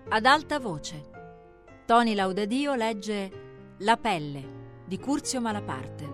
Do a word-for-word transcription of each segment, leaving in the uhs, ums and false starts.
Ad alta voce. Toni Laudadio legge La pelle di Curzio Malaparte.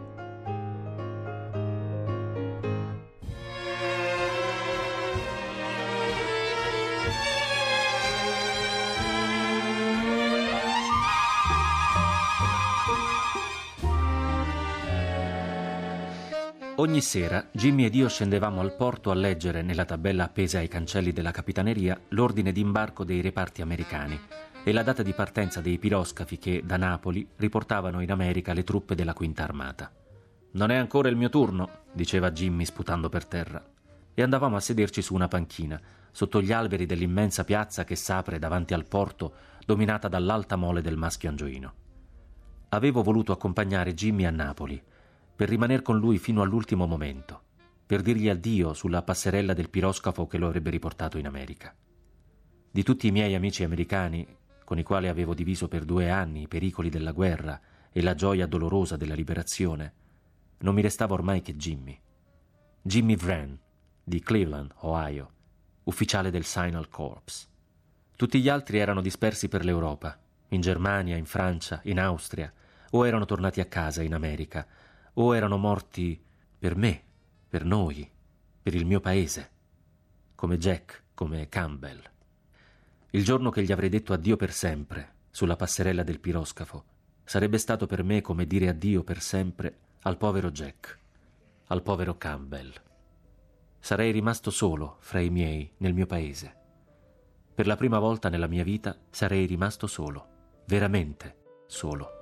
Ogni sera Jimmy ed io scendevamo al porto a leggere nella tabella appesa ai cancelli della capitaneria l'ordine d'imbarco dei reparti americani e la data di partenza dei piroscafi che da Napoli riportavano in America le truppe della Quinta Armata. «Non è ancora il mio turno», diceva Jimmy sputando per terra, e andavamo a sederci su una panchina sotto gli alberi dell'immensa piazza che s'apre davanti al porto, dominata dall'alta mole del Maschio Angioino. Avevo voluto accompagnare Jimmy a Napoli per rimanere con lui fino all'ultimo momento, per dirgli addio sulla passerella del piroscafo che lo avrebbe riportato in America. Di tutti i miei amici americani, con i quali avevo diviso per due anni i pericoli della guerra e la gioia dolorosa della liberazione, non mi restava ormai che Jimmy. Jimmy Wren, di Cleveland, Ohio, ufficiale del Signal Corps. Tutti gli altri erano dispersi per l'Europa, in Germania, in Francia, in Austria, o erano tornati a casa in America, o erano morti per me, per noi, per il mio paese, come Jack, come Campbell. Il giorno che gli avrei detto addio per sempre, sulla passerella del piroscafo, sarebbe stato per me come dire addio per sempre al povero Jack, al povero Campbell. Sarei rimasto solo fra i miei nel mio paese. Per la prima volta nella mia vita sarei rimasto solo, veramente solo.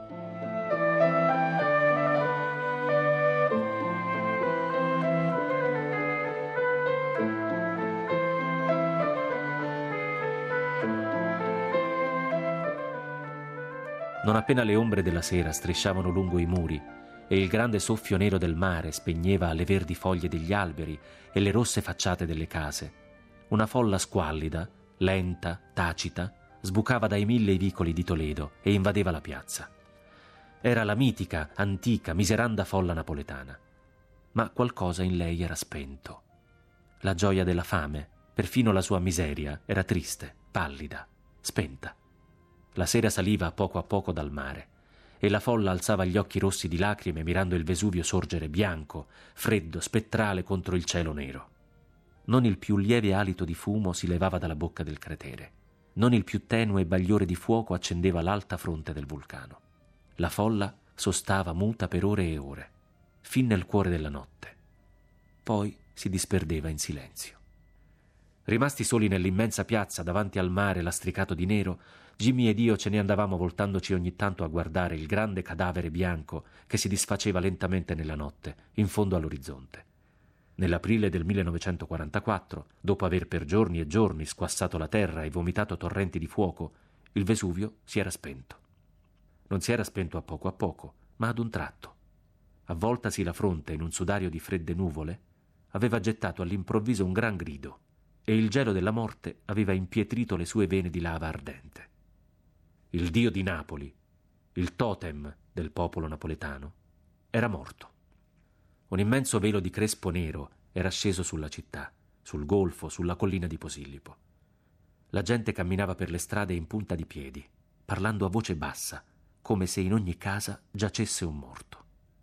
Non appena le ombre della sera strisciavano lungo i muri e il grande soffio nero del mare spegneva le verdi foglie degli alberi e le rosse facciate delle case, una folla squallida, lenta, tacita, sbucava dai mille vicoli di Toledo e invadeva la piazza. Era la mitica, antica, miseranda folla napoletana. Ma qualcosa in lei era spento. La gioia della fame, perfino la sua miseria, era triste, pallida, spenta. La sera saliva a poco a poco dal mare e la folla alzava gli occhi rossi di lacrime mirando il Vesuvio sorgere bianco, freddo, spettrale contro il cielo nero. Non il più lieve alito di fumo si levava dalla bocca del cratere. Non il più tenue bagliore di fuoco accendeva l'alta fronte del vulcano. La folla sostava muta per ore e ore, fin nel cuore della notte. Poi si disperdeva in silenzio. Rimasti soli nell'immensa piazza davanti al mare lastricato di nero, Jimmy ed io ce ne andavamo voltandoci ogni tanto a guardare il grande cadavere bianco che si disfaceva lentamente nella notte, in fondo all'orizzonte. Nell'aprile del millenovecentoquarantaquattro, dopo aver per giorni e giorni squassato la terra e vomitato torrenti di fuoco, il Vesuvio si era spento. Non si era spento a poco a poco, ma ad un tratto. Avvoltasi la fronte in un sudario di fredde nuvole, aveva gettato all'improvviso un gran grido e il gelo della morte aveva impietrito le sue vene di lava ardente. Il dio di Napoli, il totem del popolo napoletano, era morto. Un immenso velo di crespo nero era sceso sulla città, sul golfo, sulla collina di Posillipo. La gente camminava per le strade in punta di piedi, parlando a voce bassa, come se in ogni casa giacesse un morto.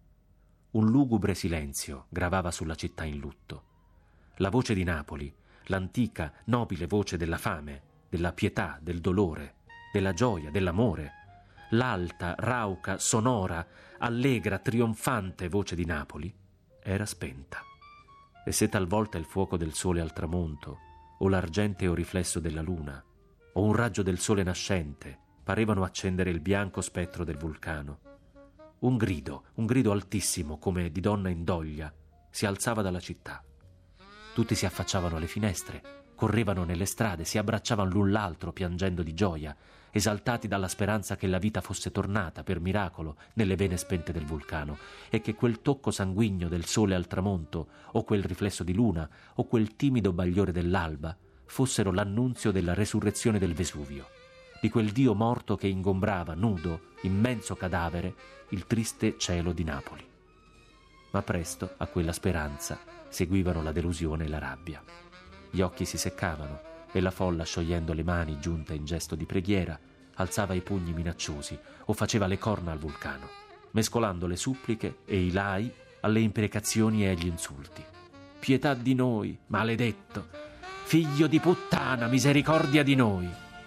Un lugubre silenzio gravava sulla città in lutto. La voce di Napoli, l'antica, nobile voce della fame, della pietà, del dolore, della gioia, dell'amore, l'alta, rauca, sonora, allegra, trionfante voce di Napoli, era spenta. E se talvolta il fuoco del sole al tramonto, o l'argenteo riflesso della luna, o un raggio del sole nascente parevano accendere il bianco spettro del vulcano, un grido, un grido altissimo come di donna in doglia, si alzava dalla città. Tutti si affacciavano alle finestre, correvano nelle strade, si abbracciavano l'un l'altro piangendo di gioia, esaltati dalla speranza che la vita fosse tornata per miracolo nelle vene spente del vulcano e che quel tocco sanguigno del sole al tramonto o quel riflesso di luna o quel timido bagliore dell'alba fossero l'annunzio della resurrezione del Vesuvio, di quel dio morto che ingombrava, nudo, immenso cadavere, il triste cielo di Napoli. Ma presto a quella speranza seguivano la delusione e la rabbia. Gli occhi si seccavano, e la folla, sciogliendo le mani giunte in gesto di preghiera, alzava i pugni minacciosi o faceva le corna al vulcano, mescolando le suppliche e i lai alle imprecazioni e agli insulti. Pietà di noi, maledetto! Figlio di puttana, misericordia di noi!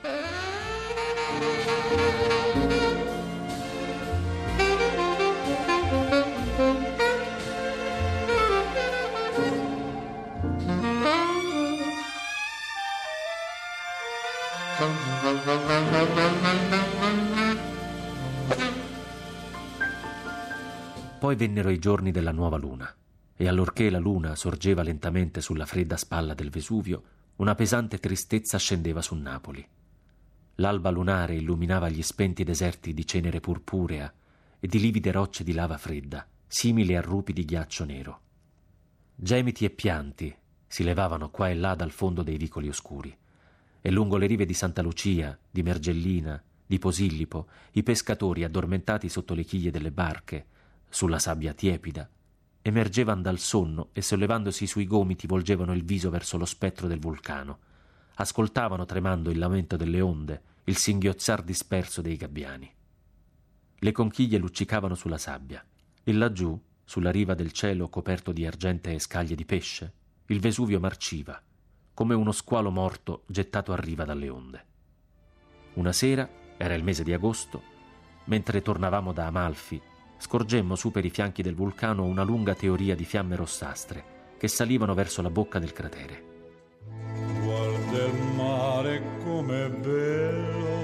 Poi vennero i giorni della nuova luna, e allorché la luna sorgeva lentamente sulla fredda spalla del Vesuvio, una pesante tristezza scendeva su Napoli. L'alba lunare illuminava gli spenti deserti di cenere purpurea e di livide rocce di lava fredda, simili a rupi di ghiaccio nero. Gemiti e pianti si levavano qua e là dal fondo dei vicoli oscuri, e lungo le rive di Santa Lucia, di Mergellina, di Posillipo, i pescatori, addormentati sotto le chiglie delle barche, sulla sabbia tiepida, emergevano dal sonno e sollevandosi sui gomiti volgevano il viso verso lo spettro del vulcano, ascoltavano tremando il lamento delle onde, il singhiozzar disperso dei gabbiani. Le conchiglie luccicavano sulla sabbia e laggiù, sulla riva del cielo coperto di argentee scaglie di pesce, il Vesuvio marciva, come uno squalo morto gettato a riva dalle onde. Una sera, era il mese di agosto, mentre tornavamo da Amalfi, scorgemmo su per i fianchi del vulcano una lunga teoria di fiamme rossastre che salivano verso la bocca del cratere. Guarda il mare com'è bello,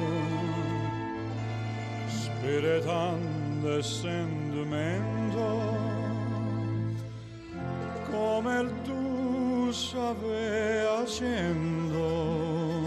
spiritando e sentimento, come il tu sapeva accendo,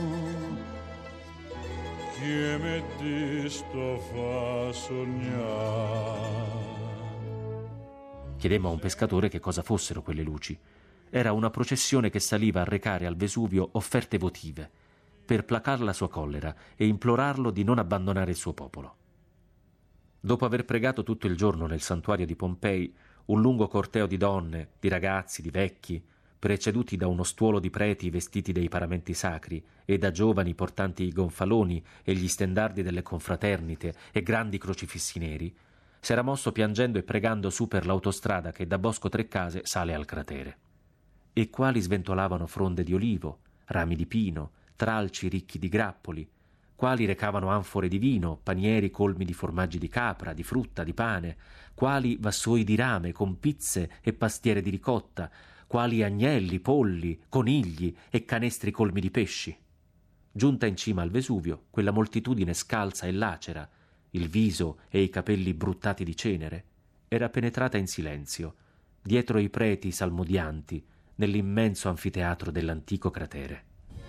che mi disto fa sognare. Chiedemmo a un pescatore che cosa fossero quelle luci. Era una processione che saliva a recare al Vesuvio offerte votive, per placar la sua collera e implorarlo di non abbandonare il suo popolo. Dopo aver pregato tutto il giorno nel santuario di Pompei, un lungo corteo di donne, di ragazzi, di vecchi, preceduti da uno stuolo di preti vestiti dei paramenti sacri e da giovani portanti i gonfaloni e gli stendardi delle confraternite e grandi crocifissi neri, s'era mosso piangendo e pregando su per l'autostrada che da Bosco Trecase sale al cratere. E quali sventolavano fronde di olivo, rami di pino, tralci ricchi di grappoli, quali recavano anfore di vino, panieri colmi di formaggi di capra, di frutta, di pane, quali vassoi di rame con pizze e pastiere di ricotta, quali agnelli, polli, conigli e canestri colmi di pesci. Giunta in cima al Vesuvio, quella moltitudine scalza e lacera, il viso e i capelli bruttati di cenere, era penetrata in silenzio, dietro i preti salmodianti, nell'immenso anfiteatro dell'antico cratere.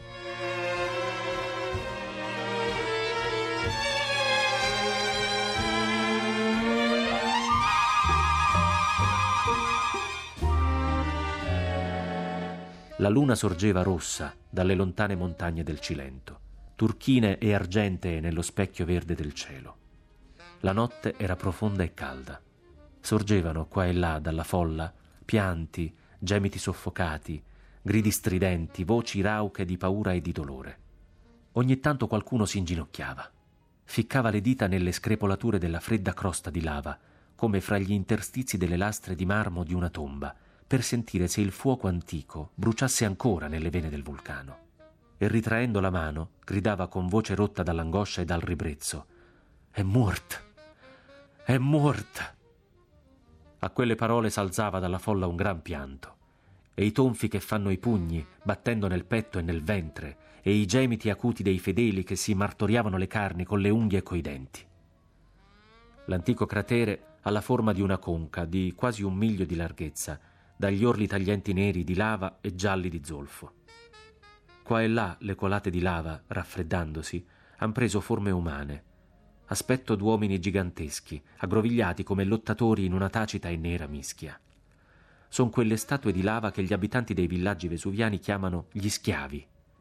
La luna sorgeva rossa dalle lontane montagne del Cilento, turchine e argentee nello specchio verde del cielo. La notte era profonda e calda. Sorgevano qua e là dalla folla pianti, gemiti soffocati, gridi stridenti, voci rauche di paura e di dolore. Ogni tanto qualcuno si inginocchiava, ficcava le dita nelle screpolature della fredda crosta di lava, come fra gli interstizi delle lastre di marmo di una tomba, per sentire se il fuoco antico bruciasse ancora nelle vene del vulcano. E ritraendo la mano, gridava con voce rotta dall'angoscia e dal ribrezzo: «È morta! È morta!» A quelle parole s'alzava dalla folla un gran pianto, e i tonfi che fanno i pugni, battendo nel petto e nel ventre, e i gemiti acuti dei fedeli che si martoriavano le carni con le unghie e coi denti. L'antico cratere ha la forma di una conca di quasi un miglio di larghezza, dagli orli taglienti neri di lava e gialli di zolfo. Qua e là le colate di lava, raffreddandosi, han preso forme umane, aspetto d'uomini giganteschi, aggrovigliati come lottatori in una tacita e nera mischia. Son quelle statue di lava che gli abitanti dei villaggi vesuviani chiamano gli schiavi,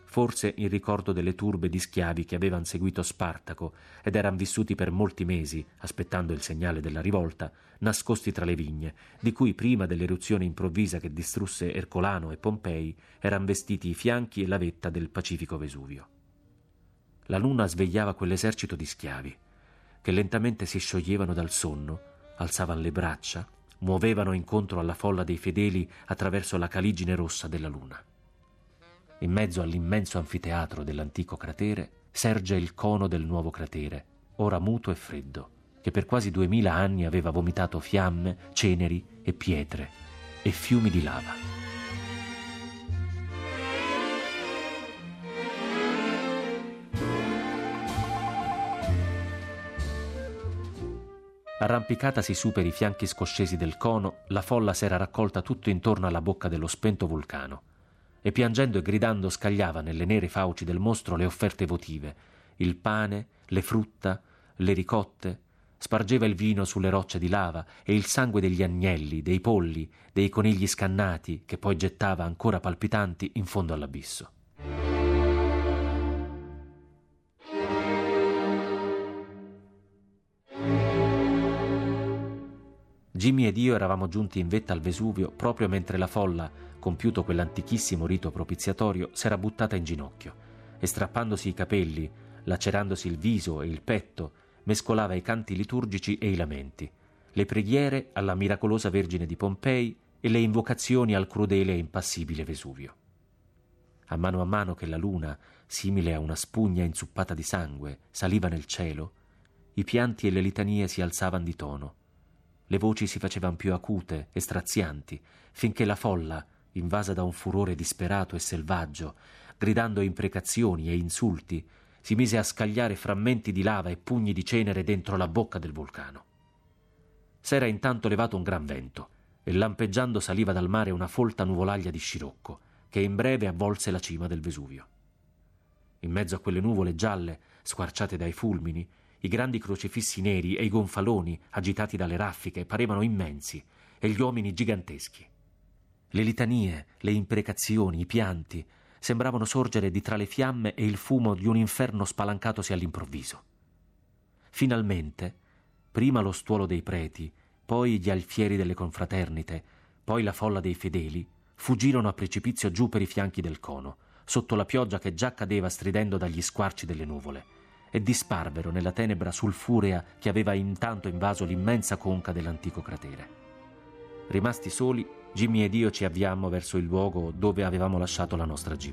forse in ricordo delle turbe di schiavi che avevano seguito Spartaco ed erano vissuti per molti mesi, aspettando il segnale della rivolta, nascosti tra le vigne, di cui prima dell'eruzione improvvisa che distrusse Ercolano e Pompei erano vestiti i fianchi e la vetta del Pacifico Vesuvio. La luna svegliava quell'esercito di schiavi, che lentamente si scioglievano dal sonno, alzavano le braccia, muovevano incontro alla folla dei fedeli attraverso la caligine rossa della luna. In mezzo all'immenso anfiteatro dell'antico cratere serge il cono del nuovo cratere, ora muto e freddo, che per quasi duemila anni aveva vomitato fiamme, ceneri e pietre e fiumi di lava. Arrampicatasi su per i fianchi scoscesi del cono, la folla s'era raccolta tutto intorno alla bocca dello spento vulcano e piangendo e gridando scagliava nelle nere fauci del mostro le offerte votive, il pane, le frutta, le ricotte, spargeva il vino sulle rocce di lava e il sangue degli agnelli, dei polli, dei conigli scannati che poi gettava ancora palpitanti in fondo all'abisso. Jimmy ed io eravamo giunti in vetta al Vesuvio proprio mentre la folla, compiuto quell'antichissimo rito propiziatorio, s'era buttata in ginocchio e strappandosi i capelli, lacerandosi il viso e il petto, mescolava i canti liturgici e i lamenti, le preghiere alla miracolosa Vergine di Pompei e le invocazioni al crudele e impassibile Vesuvio. A mano a mano che la luna, simile a una spugna inzuppata di sangue, saliva nel cielo, i pianti e le litanie si alzavano di tono. Le voci si facevano più acute e strazianti, finché la folla, invasa da un furore disperato e selvaggio, gridando imprecazioni e insulti, si mise a scagliare frammenti di lava e pugni di cenere dentro la bocca del vulcano. S'era intanto levato un gran vento e lampeggiando saliva dal mare una folta nuvolaglia di scirocco che in breve avvolse la cima del Vesuvio. In mezzo a quelle nuvole gialle, squarciate dai fulmini, i grandi crocifissi neri e i gonfaloni, agitati dalle raffiche, parevano immensi e gli uomini giganteschi. Le litanie, le imprecazioni, i pianti sembravano sorgere di tra le fiamme e il fumo di un inferno spalancatosi all'improvviso. Finalmente, prima lo stuolo dei preti, poi gli alfieri delle confraternite, poi la folla dei fedeli, fuggirono a precipizio giù per i fianchi del cono, sotto la pioggia che già cadeva stridendo dagli squarci delle nuvole, e disparvero nella tenebra sulfurea che aveva intanto invaso l'immensa conca dell'antico cratere. Rimasti soli, Jimmy ed io ci avviammo verso il luogo dove avevamo lasciato la nostra jeep.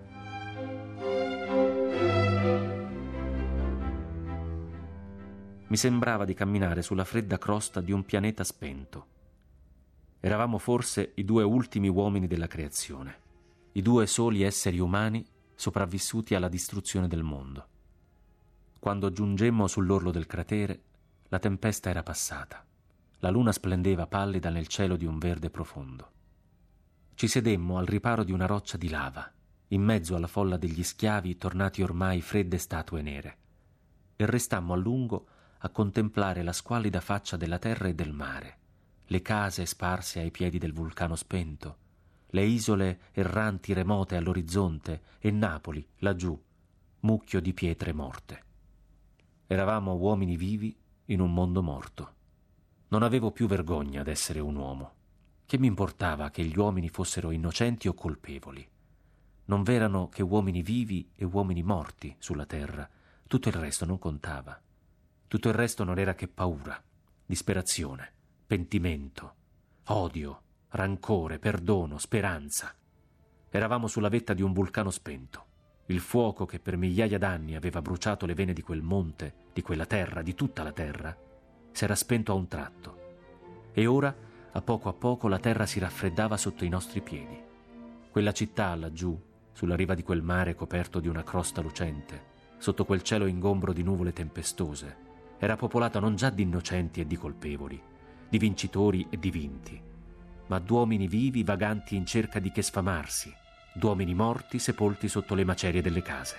Mi sembrava di camminare sulla fredda crosta di un pianeta spento. Eravamo forse i due ultimi uomini della creazione, i due soli esseri umani sopravvissuti alla distruzione del mondo. Quando giungemmo sull'orlo del cratere, la tempesta era passata. La luna splendeva pallida nel cielo di un verde profondo. Ci sedemmo al riparo di una roccia di lava, in mezzo alla folla degli schiavi tornati ormai fredde statue nere, e restammo a lungo a contemplare la squallida faccia della terra e del mare, le case sparse ai piedi del vulcano spento, le isole erranti remote all'orizzonte e Napoli, laggiù, mucchio di pietre morte. Eravamo uomini vivi in un mondo morto. Non avevo più vergogna d'essere un uomo. Che mi importava che gli uomini fossero innocenti o colpevoli? Non v'erano che uomini vivi e uomini morti sulla terra. Tutto il resto non contava. Tutto il resto non era che paura, disperazione, pentimento, odio, rancore, perdono, speranza. Eravamo sulla vetta di un vulcano spento. Il fuoco che per migliaia d'anni aveva bruciato le vene di quel monte, di quella terra, di tutta la terra, s'era spento a un tratto. E ora, a poco a poco, la terra si raffreddava sotto i nostri piedi. Quella città laggiù, sulla riva di quel mare coperto di una crosta lucente, sotto quel cielo ingombro di nuvole tempestose, era popolata non già di innocenti e di colpevoli, di vincitori e di vinti, ma d'uomini vivi vaganti in cerca di che sfamarsi, d'uomini morti sepolti sotto le macerie delle case.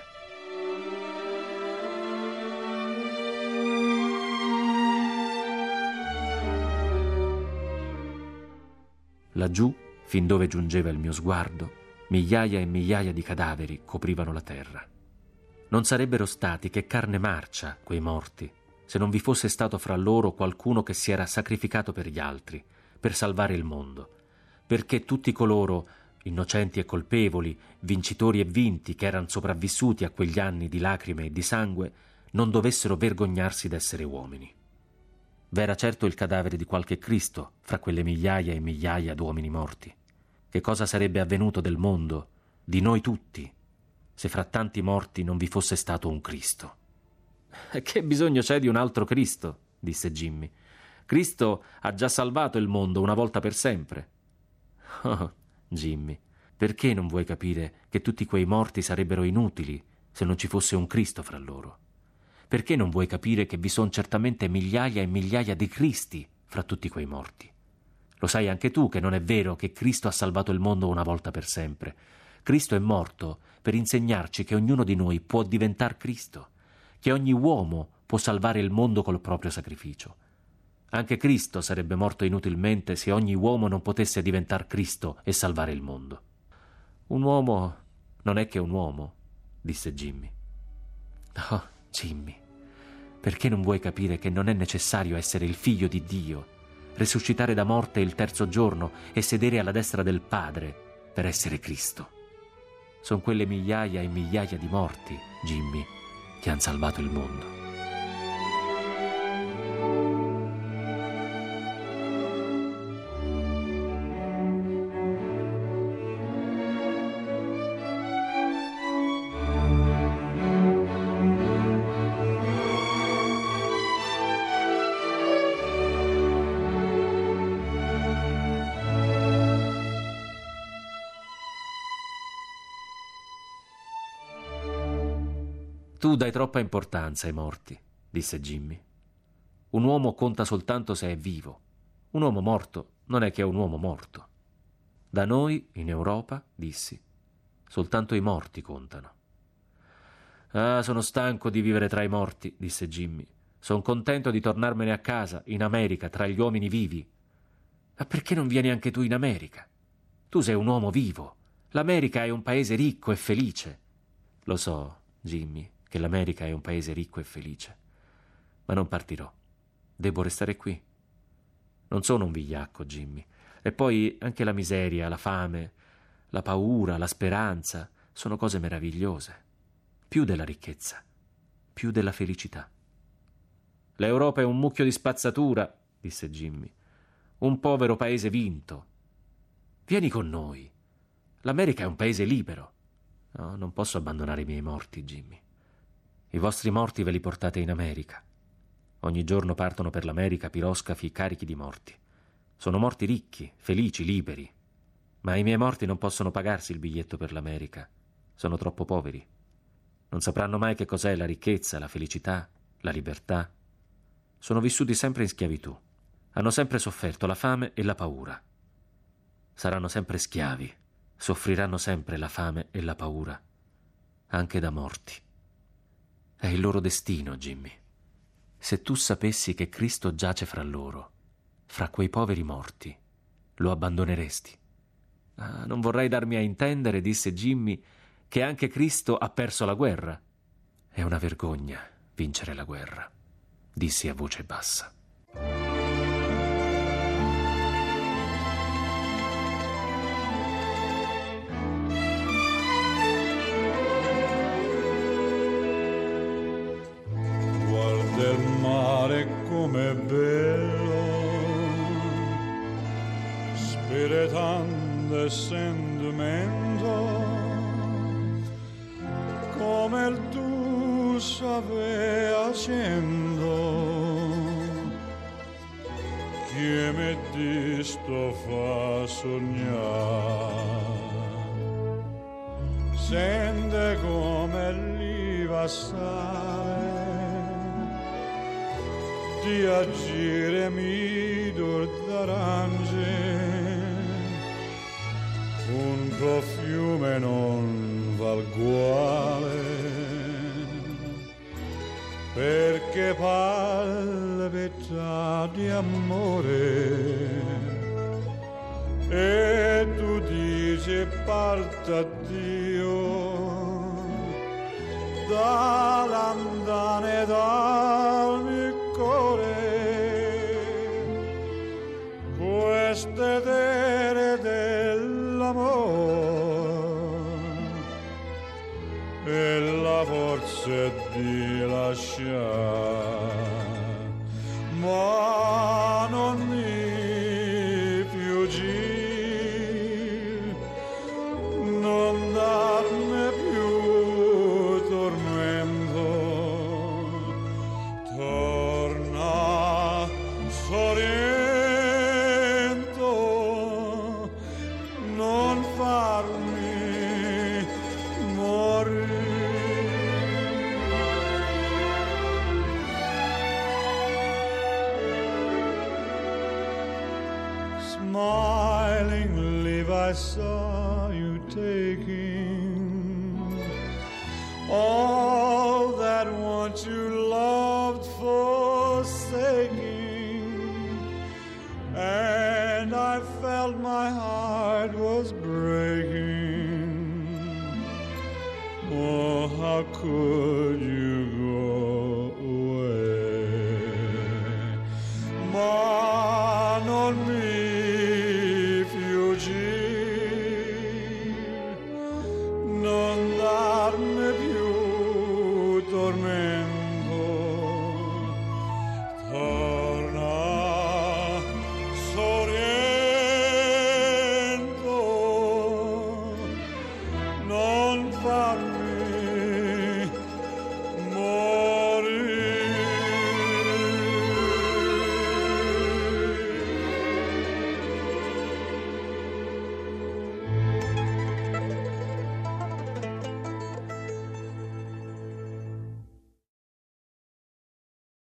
Laggiù, fin dove giungeva il mio sguardo, Migliaia e migliaia di cadaveri coprivano la terra. Non sarebbero stati che carne marcia quei morti, se non vi fosse stato fra loro qualcuno che si era sacrificato per gli altri, per salvare il mondo, perché tutti coloro, innocenti e colpevoli, vincitori e vinti, che erano sopravvissuti a quegli anni di lacrime e di sangue, non dovessero vergognarsi d'essere uomini. V'era certo il cadavere di qualche Cristo fra quelle migliaia e migliaia d'uomini morti. Che cosa sarebbe avvenuto del mondo, di noi tutti, se fra tanti morti non vi fosse stato un Cristo? Che bisogno c'è di un altro Cristo? Disse Jimmy. Cristo ha già salvato il mondo una volta per sempre. Oh, Jimmy, perché non vuoi capire che tutti quei morti sarebbero inutili se non ci fosse un Cristo fra loro? Perché non vuoi capire che vi sono certamente migliaia e migliaia di Cristi fra tutti quei morti? Lo sai anche tu che non è vero che Cristo ha salvato il mondo una volta per sempre. Cristo è morto per insegnarci che ognuno di noi può diventare Cristo, che ogni uomo può salvare il mondo col proprio sacrificio. Anche Cristo sarebbe morto inutilmente se ogni uomo non potesse diventare Cristo e salvare il mondo. Un uomo non è che un uomo, disse Jimmy. Oh, Jimmy, perché non vuoi capire che non è necessario essere il figlio di Dio, risuscitare da morte il terzo giorno e sedere alla destra del Padre per essere Cristo? Sono quelle migliaia e migliaia di morti, Jimmy, che hanno salvato il mondo. Tu dai troppa importanza ai morti, disse Jimmy. Un uomo conta soltanto se è vivo. Un uomo morto non è che è un uomo morto. Da noi, in Europa, dissi, soltanto i morti contano. Ah, sono stanco di vivere tra i morti, disse Jimmy. Sono contento di tornarmene a casa, in America, tra gli uomini vivi. Ma perché non vieni anche tu in America? Tu sei un uomo vivo. L'America è un paese ricco e felice. Lo so, Jimmy, che l'America è un paese ricco e felice. Ma non partirò. Devo restare qui. Non sono un vigliacco, Jimmy. E poi anche la miseria, la fame, la paura, la speranza sono cose meravigliose. Più della ricchezza, più della felicità. L'Europa è un mucchio di spazzatura, disse Jimmy. Un povero paese vinto. Vieni con noi. L'America è un paese libero. No, non posso abbandonare i miei morti, Jimmy. I vostri morti ve li portate in America. Ogni giorno partono per l'America piroscafi carichi di morti. Sono morti ricchi, felici, liberi. Ma i miei morti non possono pagarsi il biglietto per l'America. Sono troppo poveri. Non sapranno mai che cos'è la ricchezza, la felicità, la libertà. Sono vissuti sempre in schiavitù. Hanno sempre sofferto la fame e la paura. Saranno sempre schiavi. Soffriranno sempre la fame e la paura. Anche da morti. È il loro destino, Jimmy. Se tu sapessi che Cristo giace fra loro, fra quei poveri morti, lo abbandoneresti. Ah, non vorrei darmi a intendere, disse Jimmy, che anche Cristo ha perso la guerra. È una vergogna vincere la guerra, dissi a voce bassa. Del mare com'è bello, spiritando e sentimento, come il tu sape accendo, che mi disto fa sognare, sente come l'iva sale, di agire mi d'arance, un profumo non val guale, perché palpita di amore, e tu dici ci parta Dio dall'andane dal mio cuore, queste tere dell'amore e la forza di lasciare, ma non mi più gir, non darmi più tormento, torna sorrento, non farmi morire. Smiling, Levi saw you taking all that once you loved forsaking, and I felt my heart was breaking. Oh, how could you